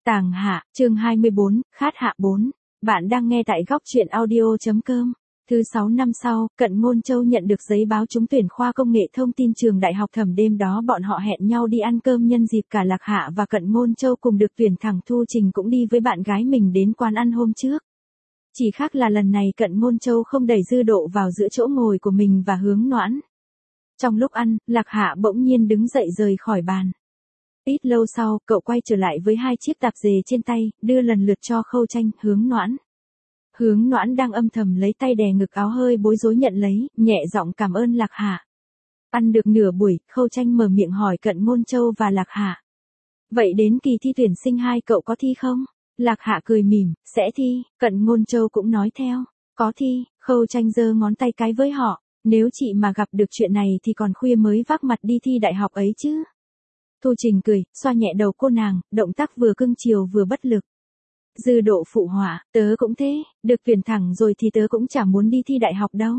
Tàng Hạ, chương 24, Khát Hạ 4. Bạn đang nghe tại góc truyện audio.com. Thứ 6 năm sau, Cận Ngôn Châu nhận được giấy báo trúng tuyển khoa công nghệ thông tin trường đại học Thẩm. Đêm đó bọn họ hẹn nhau đi ăn cơm nhân dịp cả Lạc Hạ và Cận Ngôn Châu cùng được tuyển thẳng. Thu Trình cũng đi với bạn gái mình đến quán ăn hôm trước. Chỉ khác là lần này Cận Ngôn Châu không đẩy Dư Độ vào giữa chỗ ngồi của mình và Hướng Noãn. Trong lúc ăn, Lạc Hạ bỗng nhiên đứng dậy rời khỏi bàn. Ít lâu sau, cậu quay trở lại với 2 chiếc tạp dề trên tay, đưa lần lượt cho Khâu Tranh, Hướng Noãn. Hướng Noãn đang âm thầm lấy tay đè ngực áo hơi bối rối nhận lấy, nhẹ giọng cảm ơn Lạc Hạ. Ăn được nửa buổi, Khâu Tranh mở miệng hỏi Cận Ngôn Châu và Lạc Hạ. Vậy đến kỳ thi tuyển sinh hai cậu có thi không? Lạc Hạ cười mỉm, sẽ thi. Cận Ngôn Châu cũng nói theo, có thi. Khâu Tranh giơ ngón tay cái với họ, nếu chị mà gặp được chuyện này thì còn khuya mới vác mặt đi thi đại học ấy chứ. Thu Trình cười, xoa nhẹ đầu cô nàng, động tác vừa cưng chiều vừa bất lực. Dư Độ phụ họa, tớ cũng thế, được tuyển thẳng rồi thì tớ cũng chả muốn đi thi đại học đâu.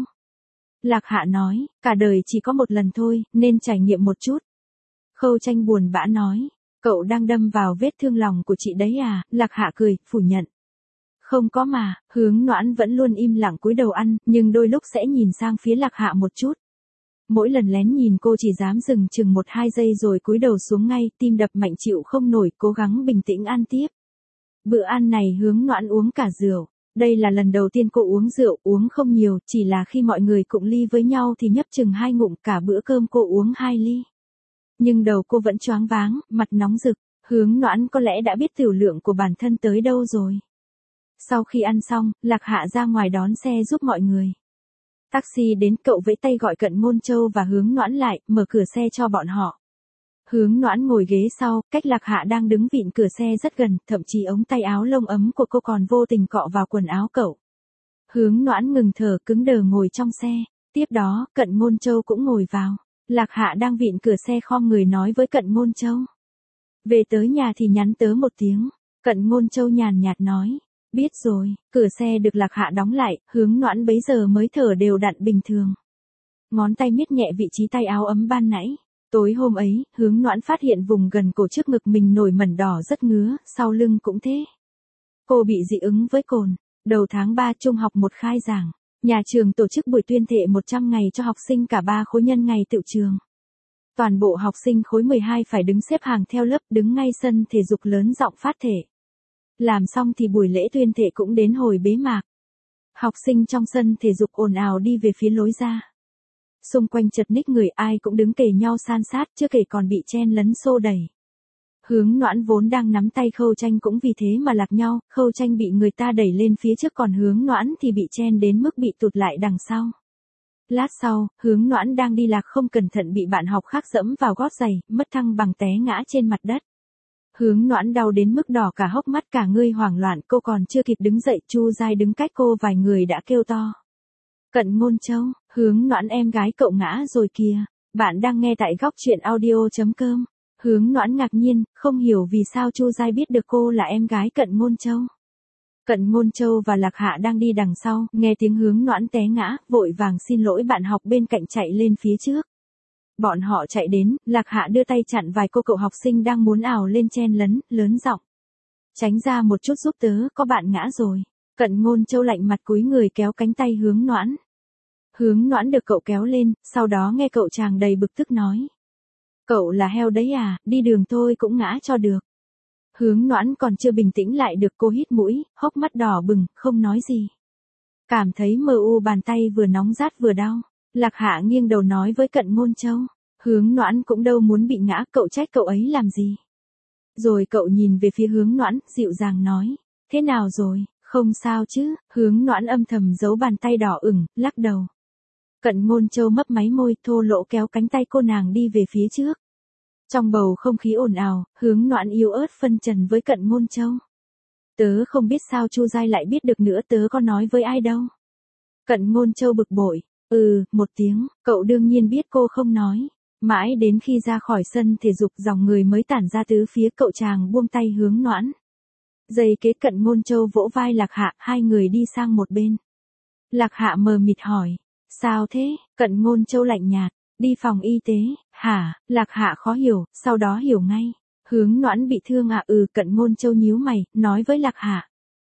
Lạc Hạ nói, cả đời chỉ có một lần thôi, nên trải nghiệm một chút. Khâu Tranh buồn bã nói, cậu đang đâm vào vết thương lòng của chị đấy à? Lạc Hạ cười, phủ nhận. Không có mà. Hướng Noãn vẫn luôn im lặng cúi đầu ăn, nhưng đôi lúc sẽ nhìn sang phía Lạc Hạ một chút. Mỗi lần lén nhìn cô chỉ dám dừng chừng 1-2 giây rồi cúi đầu xuống ngay, tim đập mạnh chịu không nổi, cố gắng bình tĩnh ăn tiếp. Bữa ăn này Hướng Noãn uống cả rượu. Đây là lần đầu tiên cô uống rượu, uống không nhiều, chỉ là khi mọi người cụng ly với nhau thì nhấp chừng 2 ngụm, cả bữa cơm cô uống 2 ly. Nhưng đầu cô vẫn choáng váng, mặt nóng rực. Hướng Noãn có lẽ đã biết tiểu lượng của bản thân tới đâu rồi. Sau khi ăn xong, Lạc Hạ ra ngoài đón xe giúp mọi người. Taxi đến, cậu vẫy tay gọi Cận Ngôn Châu và Hướng Noãn lại, mở cửa xe cho bọn họ. Hướng Noãn ngồi ghế sau, cách Lạc Hạ đang đứng vịn cửa xe rất gần, thậm chí ống tay áo lông ấm của cô còn vô tình cọ vào quần áo cậu. Hướng Noãn ngừng thở cứng đờ ngồi trong xe. Tiếp đó, Cận Ngôn Châu cũng ngồi vào. Lạc Hạ đang vịn cửa xe khom người nói với Cận Ngôn Châu. Về tới nhà thì nhắn tớ một tiếng. Cận Ngôn Châu nhàn nhạt nói. Biết rồi. Cửa xe được Lạc Hạ đóng lại, Hướng Noãn bấy giờ mới thở đều đặn bình thường. Ngón tay miết nhẹ vị trí tay áo ấm ban nãy. Tối hôm ấy, Hướng Noãn phát hiện vùng gần cổ trước ngực mình nổi mẩn đỏ rất ngứa, sau lưng cũng thế. Cô bị dị ứng với cồn. Đầu tháng 3 trung học 1 khai giảng. Nhà trường tổ chức buổi tuyên thệ 100 ngày cho học sinh cả 3 khối nhân ngày tựu trường. Toàn bộ học sinh khối 12 phải đứng xếp hàng theo lớp, đứng ngay sân thể dục lớn giọng phát thệ. Làm xong thì buổi lễ tuyên thệ cũng đến hồi bế mạc. Học sinh trong sân thể dục ồn ào đi về phía lối ra. Xung quanh chật ních người, ai cũng đứng kề nhau san sát, chưa kể còn bị chen lấn xô đẩy. Hướng Noãn vốn đang nắm tay Khâu Tranh cũng vì thế mà lạc nhau, Khâu Tranh bị người ta đẩy lên phía trước còn Hướng Noãn thì bị chen đến mức bị tụt lại đằng sau. Lát sau, Hướng Noãn đang đi lạc không cẩn thận bị bạn học khác dẫm vào gót giày, mất thăng bằng té ngã trên mặt đất. Hướng Noãn đau đến mức đỏ cả hốc mắt, cả người hoảng loạn, cô còn chưa kịp đứng dậy, Chu Giai đứng cách cô vài người đã kêu to. Cận Ngôn Châu, Hướng Noãn em gái cậu ngã rồi kìa. Bạn đang nghe tại góc truyện audio.com. Hướng Noãn ngạc nhiên, không hiểu vì sao Chu Giai biết được cô là em gái Cận Ngôn Châu. Cận Ngôn Châu và Lạc Hạ đang đi đằng sau, nghe tiếng Hướng Noãn té ngã, vội vàng xin lỗi bạn học bên cạnh chạy lên phía trước. Bọn họ chạy đến, Lạc Hạ đưa tay chặn vài cô cậu học sinh đang muốn ào lên chen lấn, lớn giọng. Tránh ra một chút giúp tớ, có bạn ngã rồi. Cận Ngôn Châu lạnh mặt cúi người kéo cánh tay Hướng Noãn. Hướng Noãn được cậu kéo lên, sau đó nghe cậu chàng đầy bực tức nói. Cậu là heo đấy à, đi đường thôi cũng ngã cho được. Hướng Noãn còn chưa bình tĩnh lại được, cô hít mũi, hốc mắt đỏ bừng, không nói gì. Cảm thấy mờ u bàn tay vừa nóng rát vừa đau. Lạc Hạ nghiêng đầu nói với Cận Ngôn Châu. Hướng Noãn cũng đâu muốn bị ngã, cậu trách cậu ấy làm gì. Rồi cậu nhìn về phía Hướng Noãn, dịu dàng nói. Thế nào rồi, không sao chứ. Hướng Noãn âm thầm giấu bàn tay đỏ ửng, lắc đầu. Cận Ngôn Châu mấp máy môi, thô lỗ kéo cánh tay cô nàng đi về phía trước. Trong bầu không khí ồn ào, Hướng Noãn yếu ớt phân trần với Cận Ngôn Châu. Tớ không biết sao Chu Giai lại biết được nữa, tớ có nói với ai đâu. Cận Ngôn Châu bực bội. Một tiếng, cậu đương nhiên biết cô không nói. Mãi đến khi ra khỏi sân thể dục dòng người mới tản ra tứ phía, cậu chàng buông tay Hướng Noãn. Giây kế Cận Ngôn Châu vỗ vai Lạc Hạ, hai người đi sang một bên. Lạc Hạ mờ mịt hỏi. Sao thế? Cận Ngôn Châu lạnh nhạt. Đi phòng y tế. Hả? Lạc Hạ khó hiểu, sau đó hiểu ngay. Hướng Noãn bị thương à? Cận Ngôn Châu nhíu mày, nói với Lạc Hạ.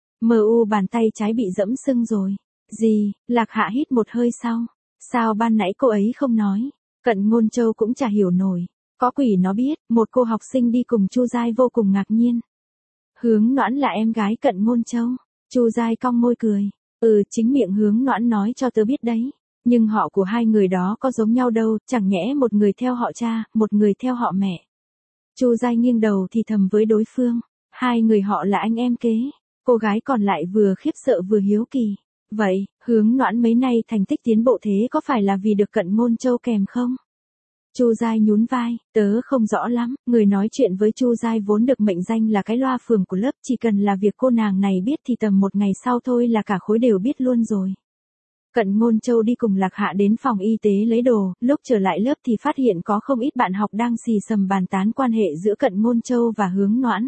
Bàn tay trái bị dẫm sưng rồi. Gì? Lạc Hạ hít một hơi sau. Sao ban nãy cô ấy không nói? Cận Ngôn Châu cũng chả hiểu nổi. Có quỷ nó biết, một cô học sinh đi cùng Chu Giai vô cùng ngạc nhiên. Hướng Noãn là em gái Cận Ngôn Châu. Chu Giai cong môi cười. Chính miệng Hướng Noãn nói cho tớ biết đấy. Nhưng họ của hai người đó có giống nhau đâu, chẳng nhẽ một người theo họ cha, một người theo họ mẹ. Chu Giai nghiêng đầu thì thầm với đối phương. Hai người họ là anh em kế. Cô gái còn lại vừa khiếp sợ vừa hiếu kỳ. Vậy, Hướng Noãn mấy nay thành tích tiến bộ thế có phải là vì được Cận Ngôn Châu kèm không? Chu Giai nhún vai, tớ không rõ lắm, người nói chuyện với Chu Giai vốn được mệnh danh là cái loa phường của lớp, chỉ cần là việc cô nàng này biết thì tầm một ngày sau thôi là cả khối đều biết luôn rồi. Cận Ngôn Châu đi cùng Lạc Hạ đến phòng y tế lấy đồ, lúc trở lại lớp thì phát hiện có không ít bạn học đang xì xầm bàn tán quan hệ giữa Cận Ngôn Châu và Hướng Noãn.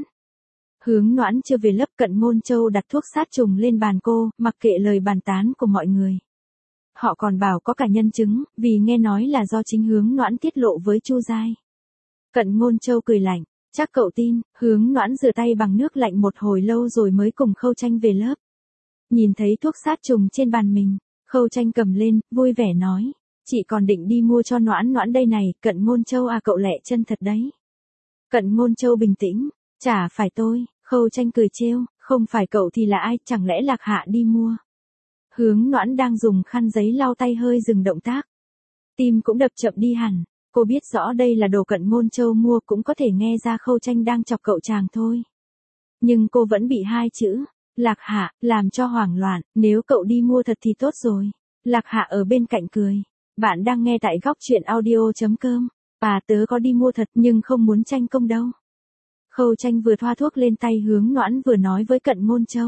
Hướng Noãn chưa về lớp, Cận Ngôn Châu đặt thuốc sát trùng lên bàn cô, mặc kệ lời bàn tán của mọi người. Họ còn bảo có cả nhân chứng, vì nghe nói là do chính Hướng Noãn tiết lộ với Chu Giai. Cận Ngôn Châu cười lạnh, chắc cậu tin. Hướng Noãn rửa tay bằng nước lạnh một hồi lâu rồi mới cùng Khâu Tranh về lớp. Nhìn thấy thuốc sát trùng trên bàn mình, Khâu Tranh cầm lên, vui vẻ nói, chị còn định đi mua cho Noãn Noãn đây này. Cận Ngôn Châu à, cậu lẹ chân thật đấy. Cận Ngôn Châu bình tĩnh, chả phải tôi. Khâu Tranh cười trêu, không phải cậu thì là ai, chẳng lẽ Lạc Hạ đi mua. Hướng Noãn đang dùng khăn giấy lau tay hơi dừng động tác. Tim cũng đập chậm đi hẳn, cô biết rõ đây là đồ Cận Ngôn Châu mua, cũng có thể nghe ra Khâu Tranh đang chọc cậu chàng thôi. Nhưng cô vẫn bị hai chữ, Lạc Hạ, làm cho hoảng loạn. Nếu cậu đi mua thật thì tốt rồi. Lạc Hạ ở bên cạnh cười. Bạn đang nghe tại góc truyện audio.com. Tớ có đi mua thật nhưng không muốn tranh công đâu. Khâu Tranh vừa thoa thuốc lên tay Hướng Noãn vừa nói với Cận Ngôn Châu.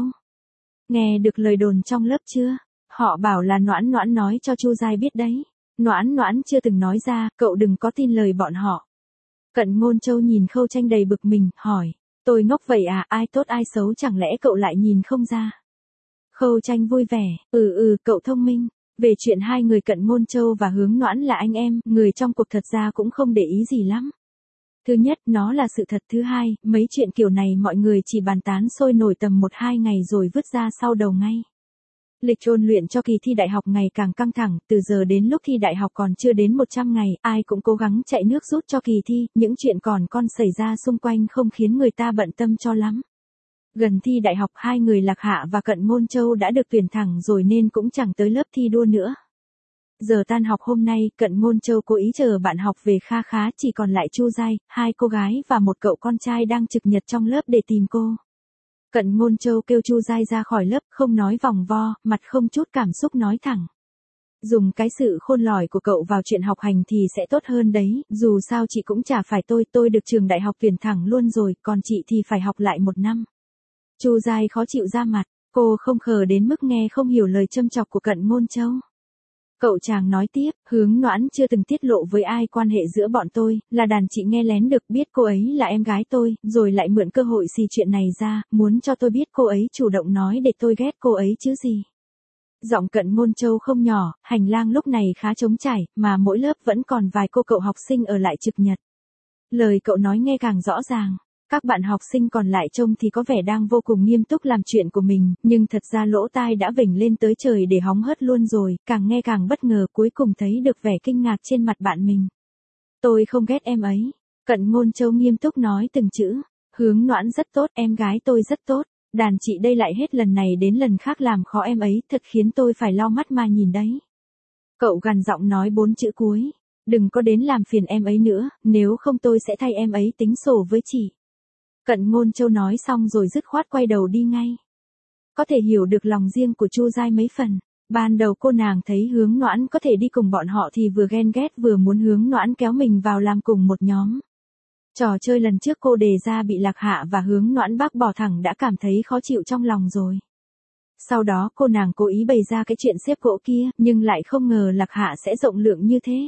Nghe được lời đồn trong lớp chưa? Họ bảo là Noãn Noãn nói cho Chu Giai biết đấy. Noãn Noãn chưa từng nói ra, cậu đừng có tin lời bọn họ. Cận Ngôn Châu nhìn Khâu Tranh đầy bực mình, hỏi. Tôi ngốc vậy à, ai tốt ai xấu chẳng lẽ cậu lại nhìn không ra? Khâu Tranh vui vẻ, cậu thông minh. Về chuyện hai người Cận Ngôn Châu và Hướng Noãn là anh em, người trong cuộc thật ra cũng không để ý gì lắm. Thứ nhất, nó là sự thật. Thứ hai, mấy chuyện kiểu này mọi người chỉ bàn tán sôi nổi tầm 1-2 ngày rồi vứt ra sau đầu ngay. Lịch ôn luyện cho kỳ thi đại học ngày càng căng thẳng, từ giờ đến lúc thi đại học còn chưa đến 100 ngày, ai cũng cố gắng chạy nước rút cho kỳ thi, những chuyện còn xảy ra xung quanh không khiến người ta bận tâm cho lắm. Gần thi đại học, hai người Lạc Hạ và Cận Ngôn Châu đã được tuyển thẳng rồi nên cũng chẳng tới lớp thi đua nữa. Giờ tan học hôm nay, Cận Ngôn Châu cố ý chờ bạn học về kha khá, chỉ còn lại Chu Giai, hai cô gái và một cậu con trai đang trực nhật trong lớp để tìm cô. Cận Ngôn Châu kêu Chu Giai ra khỏi lớp, không nói vòng vo, mặt không chút cảm xúc nói thẳng. Dùng cái sự khôn lỏi của cậu vào chuyện học hành thì sẽ tốt hơn đấy, dù sao chị cũng chả phải tôi được trường đại học tuyển thẳng luôn rồi, còn chị thì phải học lại 1 năm. Chu Giai khó chịu ra mặt, cô không khờ đến mức nghe không hiểu lời châm chọc của Cận Ngôn Châu. Cậu chàng nói tiếp, Hướng Noãn chưa từng tiết lộ với ai quan hệ giữa bọn tôi, là đàn chị nghe lén được, biết cô ấy là em gái tôi, rồi lại mượn cơ hội xì chuyện này ra, muốn cho tôi biết cô ấy chủ động nói để tôi ghét cô ấy chứ gì. Giọng Cận Ngôn Châu không nhỏ, hành lang lúc này khá trống trải, mà mỗi lớp vẫn còn vài cô cậu học sinh ở lại trực nhật. Lời cậu nói nghe càng rõ ràng. Các bạn học sinh còn lại trông thì có vẻ đang vô cùng nghiêm túc làm chuyện của mình, nhưng thật ra lỗ tai đã vểnh lên tới trời để hóng hớt luôn rồi, càng nghe càng bất ngờ, cuối cùng thấy được vẻ kinh ngạc trên mặt bạn mình. Tôi không ghét em ấy. Cận Ngôn Châu nghiêm túc nói từng chữ. Hướng Noãn rất tốt, em gái tôi rất tốt. Đàn chị đây lại hết lần này đến lần khác làm khó em ấy, thật khiến tôi phải lau mắt mà nhìn đấy. Cậu gằn giọng nói 4 chữ cuối. Đừng có đến làm phiền em ấy nữa, nếu không tôi sẽ thay em ấy tính sổ với chị. Cận Ngôn Châu nói xong rồi dứt khoát quay đầu đi ngay. Có thể hiểu được lòng riêng của Chu Giai mấy phần. Ban đầu cô nàng thấy Hướng Noãn có thể đi cùng bọn họ thì vừa ghen ghét vừa muốn Hướng Noãn kéo mình vào làm cùng một nhóm. Trò chơi lần trước cô đề ra bị Lạc Hạ và Hướng Noãn bác bỏ thẳng đã cảm thấy khó chịu trong lòng rồi. Sau đó cô nàng cố ý bày ra cái chuyện xếp gỗ kia, nhưng lại không ngờ Lạc Hạ sẽ rộng lượng như thế.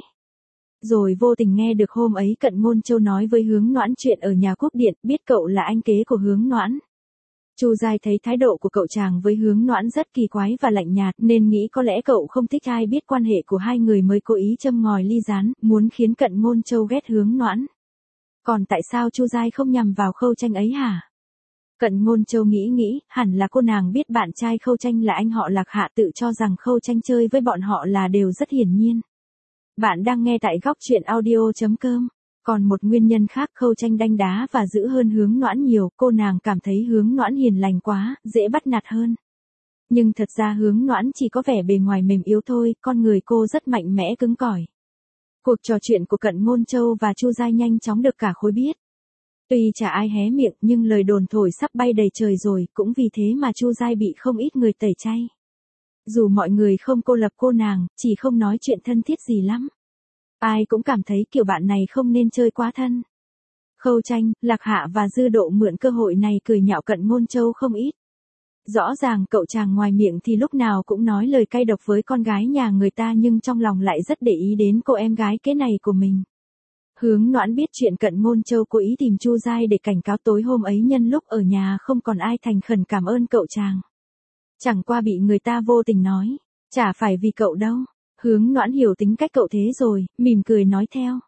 Rồi vô tình nghe được hôm ấy Cận Ngôn Châu nói với Hướng Noãn chuyện ở nhà cúp điện, biết cậu là anh kế của Hướng Noãn. Chu Giai thấy thái độ của cậu chàng với Hướng Noãn rất kỳ quái và lạnh nhạt, nên nghĩ có lẽ cậu không thích ai biết quan hệ của hai người mới cố ý châm ngòi ly gián, muốn khiến Cận Ngôn Châu ghét Hướng Noãn. Còn tại sao Chu Giai không nhằm vào Khâu Tranh ấy hả? Cận Ngôn Châu nghĩ, hẳn là cô nàng biết bạn trai Khâu Tranh là anh họ Lạc Hạ, tự cho rằng Khâu Tranh chơi với bọn họ là đều rất hiển nhiên. Bạn đang nghe tại góc truyện audio.com. Còn một nguyên nhân khác, Khâu Tranh đanh đá và dữ hơn Hướng Noãn nhiều, cô nàng cảm thấy Hướng Noãn hiền lành quá, dễ bắt nạt hơn. Nhưng thật ra Hướng Noãn chỉ có vẻ bề ngoài mềm yếu thôi, con người cô rất mạnh mẽ cứng cỏi. Cuộc trò chuyện của Cận Ngôn Châu và Chu Giai nhanh chóng được cả khối biết. Tuy chả ai hé miệng nhưng lời đồn thổi sắp bay đầy trời rồi, cũng vì thế mà Chu Giai bị không ít người tẩy chay. Dù mọi người không cô lập cô nàng, chỉ không nói chuyện thân thiết gì lắm. Ai cũng cảm thấy kiểu bạn này không nên chơi quá thân. Khâu Tranh, Lạc Hạ và Dư Độ mượn cơ hội này cười nhạo Cận Ngôn Châu không ít. Rõ ràng cậu chàng ngoài miệng thì lúc nào cũng nói lời cay độc với con gái nhà người ta nhưng trong lòng lại rất để ý đến cô em gái kế này của mình. Hướng Noãn biết chuyện Cận Ngôn Châu cố ý tìm Chu Giai để cảnh cáo tối hôm ấy nhân lúc ở nhà không còn ai thành khẩn cảm ơn cậu chàng. Chẳng qua bị người ta vô tình nói, chả phải vì cậu đâu. Hướng Noãn hiểu tính cách cậu thế rồi, mỉm cười nói theo.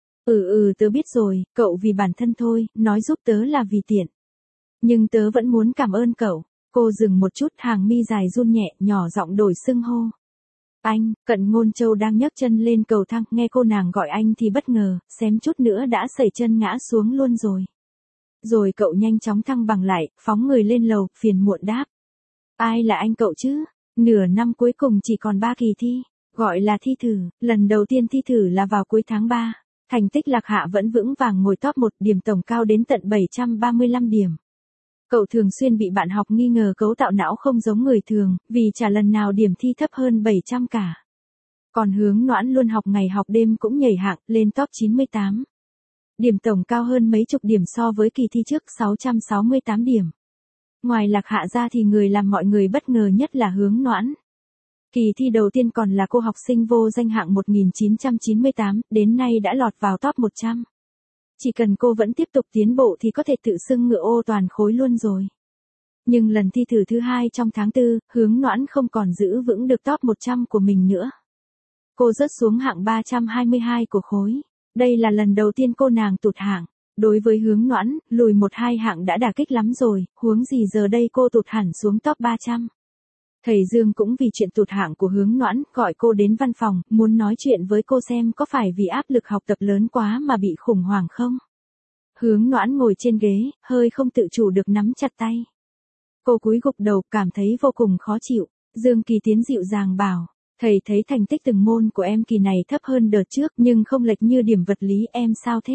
Tớ biết rồi, cậu vì bản thân thôi, nói giúp tớ là vì tiện. Nhưng tớ vẫn muốn cảm ơn cậu. Cô dừng một chút, hàng mi dài run nhẹ, nhỏ giọng đổi xưng hô. Anh, Cận Ngôn Châu đang nhấc chân lên cầu thang, nghe cô nàng gọi anh thì bất ngờ, xém chút nữa đã sẩy chân ngã xuống luôn rồi. Rồi cậu nhanh chóng thăng bằng lại, phóng người lên lầu, phiền muộn đáp. Ai là anh cậu chứ? Nửa năm cuối cùng chỉ còn 3 kỳ thi, gọi là thi thử, lần đầu tiên thi thử là vào cuối tháng 3. Thành tích Lạc Hạ vẫn vững vàng ngồi top 1, điểm tổng cao đến tận 735 điểm. Cậu thường xuyên bị bạn học nghi ngờ cấu tạo não không giống người thường, vì chả lần nào điểm thi thấp hơn 700 cả. Còn Hướng Noãn luôn học ngày học đêm cũng nhảy hạng, lên top 98. Điểm tổng cao hơn mấy chục điểm so với kỳ thi trước, 668 điểm. Ngoài Lạc Hạ ra thì người làm mọi người bất ngờ nhất là Hướng Noãn. Kỳ thi đầu tiên còn là cô học sinh vô danh hạng 1998, đến nay đã lọt vào top 100. Chỉ cần cô vẫn tiếp tục tiến bộ thì có thể tự xưng ngựa ô toàn khối luôn rồi. Nhưng lần thi thử thứ 2 trong tháng 4, Hướng Noãn không còn giữ vững được top 100 của mình nữa. Cô rớt xuống hạng 322 của khối. Đây là lần đầu tiên cô nàng tụt hạng. Đối với Hướng Noãn, lùi 1-2 hạng đã đả kích lắm rồi, huống gì giờ đây cô tụt hẳn xuống top 300. Thầy Dương cũng vì chuyện tụt hạng của Hướng Noãn, gọi cô đến văn phòng, muốn nói chuyện với cô xem có phải vì áp lực học tập lớn quá mà bị khủng hoảng không. Hướng Noãn ngồi trên ghế, hơi không tự chủ được nắm chặt tay. Cô cúi gục đầu, cảm thấy vô cùng khó chịu. Dương Kỳ Tiến dịu dàng bảo, thầy thấy thành tích từng môn của em kỳ này thấp hơn đợt trước nhưng không lệch như điểm vật lý, em sao thế?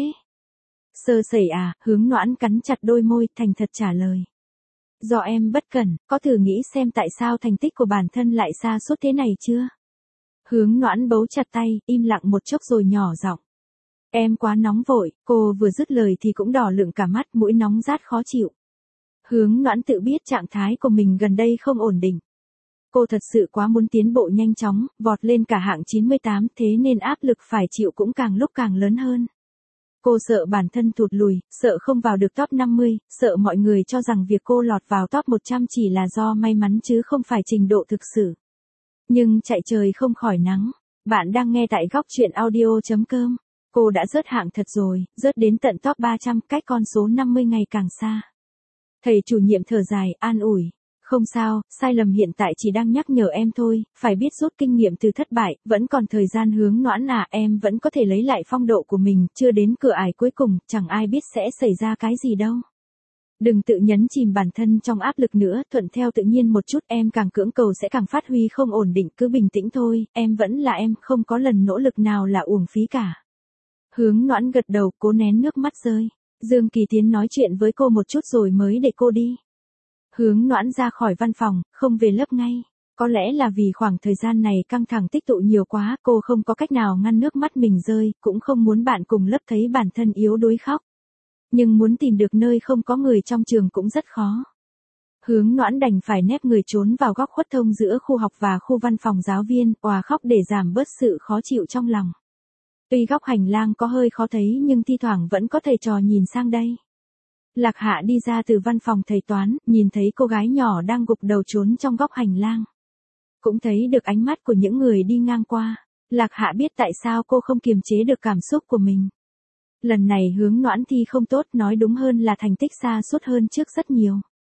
Sơ sẩy à? Hướng Noãn cắn chặt đôi môi, thành thật trả lời. Do em bất cẩn, có thử nghĩ xem tại sao thành tích của bản thân lại sa sút thế này chưa? Hướng Noãn bấu chặt tay, im lặng một chốc rồi nhỏ giọng. Em quá nóng vội, cô vừa dứt lời thì cũng đỏ lựng cả mắt, mũi nóng rát khó chịu. Hướng Noãn tự biết trạng thái của mình gần đây không ổn định. Cô thật sự quá muốn tiến bộ nhanh chóng, vọt lên cả hạng 98, thế nên áp lực phải chịu cũng càng lúc càng lớn hơn. Cô sợ bản thân thụt lùi, sợ không vào được top 50, sợ mọi người cho rằng việc cô lọt vào top 100 chỉ là do may mắn chứ không phải trình độ thực sự. Nhưng chạy trời không khỏi nắng. Bạn đang nghe tại góc truyện audio.com. Cô đã rớt hạng thật rồi, rớt đến tận top 300, cách con số 50 ngày càng xa. Thầy chủ nhiệm thở dài, an ủi. Không sao, sai lầm hiện tại chỉ đang nhắc nhở em thôi, phải biết rút kinh nghiệm từ thất bại, vẫn còn thời gian. Hướng Noãn à, em vẫn có thể lấy lại phong độ của mình, chưa đến cửa ải cuối cùng, chẳng ai biết sẽ xảy ra cái gì đâu. Đừng tự nhấn chìm bản thân trong áp lực nữa, thuận theo tự nhiên một chút, em càng cưỡng cầu sẽ càng phát huy không ổn định, cứ bình tĩnh thôi, em vẫn là em, không có lần nỗ lực nào là uổng phí cả. Hướng Noãn gật đầu, cố nén nước mắt rơi. Dương Kỳ Tiến nói chuyện với cô một chút rồi mới để cô đi. Hướng Noãn ra khỏi văn phòng, không về lớp ngay. Có lẽ là vì khoảng thời gian này căng thẳng tích tụ nhiều quá, cô không có cách nào ngăn nước mắt mình rơi, cũng không muốn bạn cùng lớp thấy bản thân yếu đuối khóc. Nhưng muốn tìm được nơi không có người trong trường cũng rất khó. Hướng Noãn đành phải nép người trốn vào góc khuất thông giữa khu học và khu văn phòng giáo viên, òa khóc để giảm bớt sự khó chịu trong lòng. Tuy góc hành lang có hơi khó thấy nhưng thi thoảng vẫn có thầy trò nhìn sang đây. Lạc Hạ đi ra từ văn phòng thầy toán, nhìn thấy cô gái nhỏ đang gục đầu trốn trong góc hành lang. Cũng thấy được ánh mắt của những người đi ngang qua. Lạc Hạ biết tại sao cô không kiềm chế được cảm xúc của mình. Lần này Hướng Noãn thi không tốt, nói đúng hơn là thành tích xa sút hơn trước rất nhiều.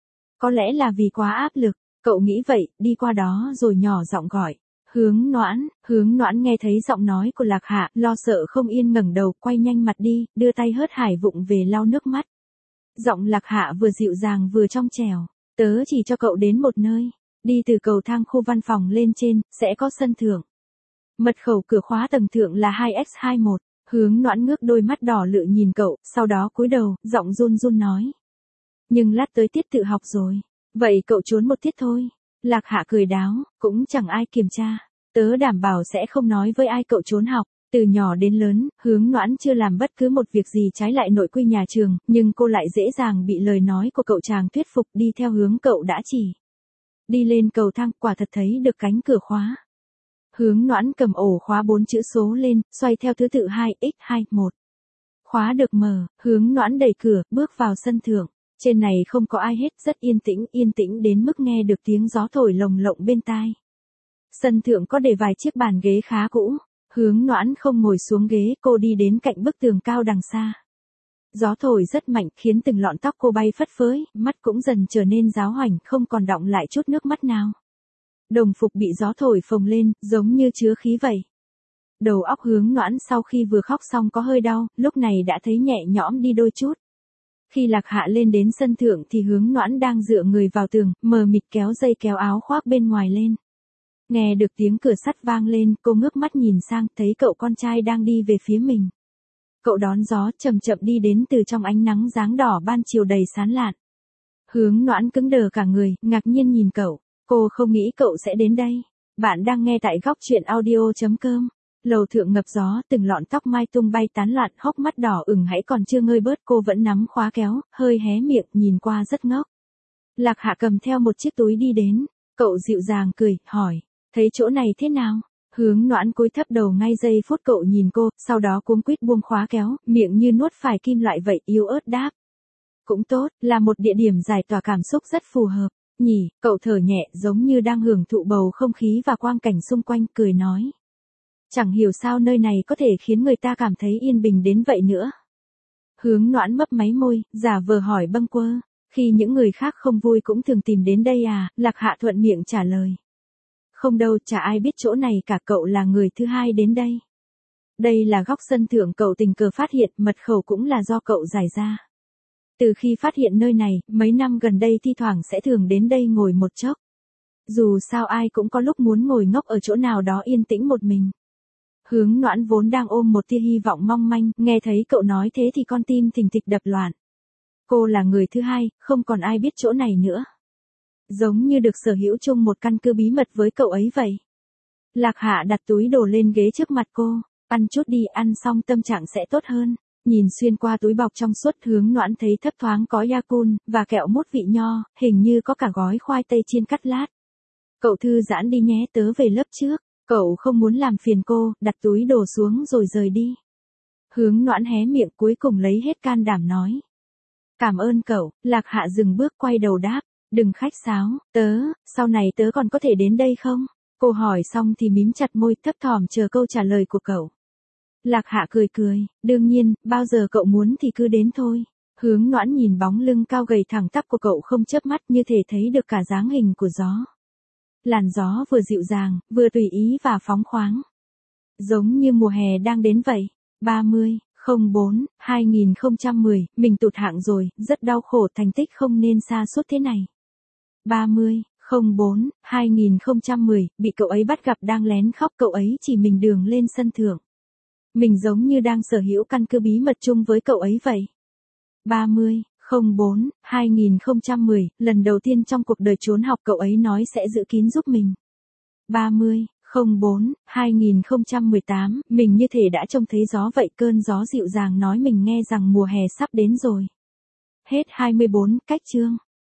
Có lẽ là vì quá áp lực, cậu nghĩ vậy, đi qua đó rồi nhỏ giọng gọi. Hướng Noãn nghe thấy giọng nói của Lạc Hạ, lo sợ không yên ngẩng đầu, quay nhanh mặt đi, đưa tay hớt hải vụng về lau nước mắt. Giọng Lạc Hạ vừa dịu dàng vừa trong trẻo, tớ chỉ cho cậu đến một nơi, đi từ cầu thang khu văn phòng lên trên, sẽ có sân thượng. Mật khẩu cửa khóa tầng thượng là 2x21, Hướng Noãn ngước đôi mắt đỏ lự nhìn cậu, sau đó cúi đầu, giọng run run nói. Nhưng lát tới tiết tự học rồi, vậy cậu trốn một tiết thôi. Lạc Hạ cười đáo, cũng chẳng ai kiểm tra. Tớ đảm bảo sẽ không nói với ai cậu trốn học. Từ nhỏ đến lớn, Hướng Noãn chưa làm bất cứ một việc gì trái lại nội quy nhà trường, nhưng cô lại dễ dàng bị lời nói của cậu chàng thuyết phục đi theo hướng cậu đã chỉ. Đi lên cầu thang, quả thật thấy được cánh cửa khóa. Hướng Noãn cầm ổ khóa 4 chữ số lên, xoay theo thứ tự 2x21. Khóa được mở, Hướng Noãn đẩy cửa, bước vào sân thượng. Trên này không có ai hết, rất yên tĩnh đến mức nghe được tiếng gió thổi lồng lộng bên tai. Sân thượng có để vài chiếc bàn ghế khá cũ. Hướng Noãn không ngồi xuống ghế, cô đi đến cạnh bức tường cao đằng xa. Gió thổi rất mạnh khiến từng lọn tóc cô bay phất phới, mắt cũng dần trở nên giáo hoành, không còn đọng lại chút nước mắt nào. Đồng phục bị gió thổi phồng lên, giống như chứa khí vậy. Đầu óc Hướng Noãn sau khi vừa khóc xong có hơi đau, lúc này đã thấy nhẹ nhõm đi đôi chút. Khi Lạc Hạ lên đến sân thượng thì Hướng Noãn đang dựa người vào tường, mờ mịt kéo dây kéo áo khoác bên ngoài lên. Nghe được tiếng cửa sắt vang lên, cô ngước mắt nhìn sang, thấy cậu con trai đang đi về phía mình. Cậu đón gió, chậm chậm đi đến từ trong ánh nắng dáng đỏ ban chiều đầy sán lạn. Hướng Noãn cứng đờ cả người, ngạc nhiên nhìn cậu. Cô không nghĩ cậu sẽ đến đây. Bạn đang nghe tại góc truyện audio.com. Lầu thượng ngập gió, từng lọn tóc mai tung bay tán loạn, hốc mắt đỏ ửng hãy còn chưa ngơi bớt, cô vẫn nắm khóa kéo, hơi hé miệng, nhìn qua rất ngốc. Lạc Hạ cầm theo một chiếc túi đi đến. Cậu dịu dàng cười, hỏi. Thấy chỗ này thế nào? Hướng Noãn cúi thấp đầu ngay giây phút cậu nhìn cô, sau đó cuống quýt buông khóa kéo, miệng như nuốt phải kim loại vậy, yếu ớt đáp. Cũng tốt, là một địa điểm giải tỏa cảm xúc rất phù hợp. Nhỉ, cậu thở nhẹ giống như đang hưởng thụ bầu không khí và quang cảnh xung quanh, cười nói. Chẳng hiểu sao nơi này có thể khiến người ta cảm thấy yên bình đến vậy nữa. Hướng Noãn mấp máy môi, giả vờ hỏi bâng quơ. Khi những người khác không vui cũng thường tìm đến đây à, Lạc Hạ thuận miệng trả lời. Không đâu, chả ai biết chỗ này cả, cậu là người thứ hai đến đây. Đây là góc sân thượng cậu tình cờ phát hiện, mật khẩu cũng là do cậu giải ra. Từ khi phát hiện nơi này, mấy năm gần đây thi thoảng sẽ thường đến đây ngồi một chốc. Dù sao ai cũng có lúc muốn ngồi ngốc ở chỗ nào đó yên tĩnh một mình. Hướng Noãn vốn đang ôm một tia hy vọng mong manh, nghe thấy cậu nói thế thì con tim thình thịch đập loạn. Cô là người thứ hai, không còn ai biết chỗ này nữa. Giống như được sở hữu chung một căn cứ bí mật với cậu ấy vậy. Lạc Hạ đặt túi đồ lên ghế trước mặt cô. Ăn chút đi, ăn xong tâm trạng sẽ tốt hơn. Nhìn xuyên qua túi bọc trong suốt, Hướng Noãn thấy thấp thoáng có Yakult và kẹo mốt vị nho, hình như có cả gói khoai tây chiên cắt lát. Cậu thư giãn đi nhé, tớ về lớp trước. Cậu không muốn làm phiền cô, đặt túi đồ xuống rồi rời đi. Hướng Noãn hé miệng cuối cùng lấy hết can đảm nói. Cảm ơn cậu. Lạc Hạ dừng bước quay đầu đáp. Đừng khách sáo, sau này tớ còn có thể đến đây không? Cô hỏi xong thì mím chặt môi, thấp thỏm chờ câu trả lời của cậu. Lạc Hạ cười, đương nhiên, bao giờ cậu muốn thì cứ đến thôi. Hướng Noãn nhìn bóng lưng cao gầy thẳng tắp của cậu không chớp mắt, như thể thấy được cả dáng hình của gió. Làn gió vừa dịu dàng, vừa tùy ý và phóng khoáng. Giống như mùa hè đang đến vậy. 30/04/2010, mình tụt hạng rồi, rất đau khổ, thành tích không nên sa sút thế này. 30/04/2010, bị cậu ấy bắt gặp đang lén khóc, cậu ấy chỉ mình đường lên sân thượng. Mình giống như đang sở hữu căn cứ bí mật chung với cậu ấy vậy. 30/04/2010, lần đầu tiên trong cuộc đời trốn học cậu ấy nói sẽ giữ kín giúp mình. 30/04/2018, mình như thể đã trông thấy gió vậy, cơn gió dịu dàng nói mình nghe rằng mùa hè sắp đến rồi. Hết 24 cách chương.